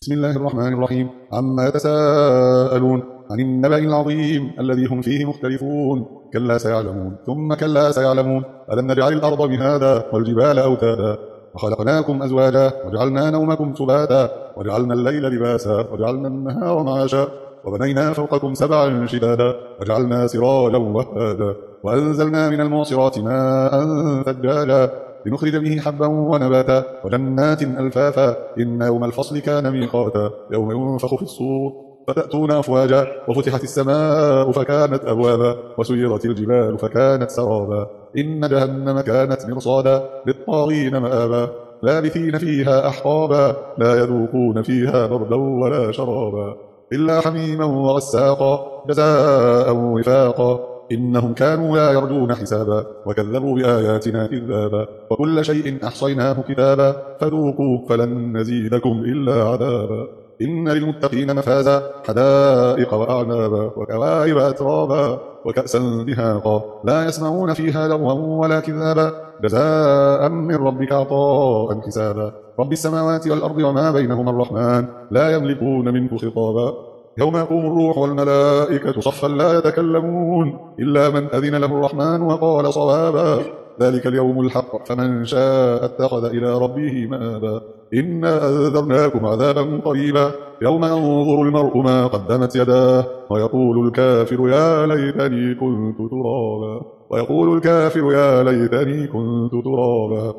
بسم الله الرحمن الرحيم. عما يتساءلون عن النبأ العظيم الذي هم فيه مختلفون. كلا سيعلمون ثم كلا سيعلمون. ألم نجعل الأرض مهادا والجبال أوتادا وخلقناكم أزواجا وجعلنا نومكم سباتا وجعلنا الليل لباسا وجعلنا النهار معاشا وبنينا فوقكم سبعا شدادا وجعلنا سراجا وهاجا وأنزلنا من المعصرات ماء ثجاجا لنخرج به حبا ونباتا وجنات ألفافا إن يوم الفصل كان ميقاتا يوم ينفخ في الصور فتأتون أفواجا وفتحت السماء فكانت أبوابا وسيرت الجبال فكانت سرابا إن جهنم كانت مرصادا للطاغين مآبا لابثين فيها أحقابا لا يذوقون فيها بردا ولا شرابا إلا حميما وغساقا جزاء وفاقا إنهم كانوا لا يرجون حسابا وكذبوا بآياتنا كذابا وكل شيء أحصيناه كتابا فذوقوا فلن نزيدكم إلا عذابا إن للمتقين مفازا حدائق وأعنابا وكواعب أترابا وكأسا دهاقا لا يسمعون فيها لغوا ولا كذابا جزاء من ربك عطاء حسابا رب السماوات والأرض وما بينهما الرحمن لا يملكون منه خطابا يوم يقوم الروح والملائكة صفا لا يتكلمون إلا من أذن له الرحمن وقال صوابا ذلك اليوم الحق فمن شاء اتخذ إلى ربه مآبا إنا أنذرناكم عذابا قريبا يوم ينظر المرء ما قدمت يداه ويقول الكافر يا ليتني كنت ترابا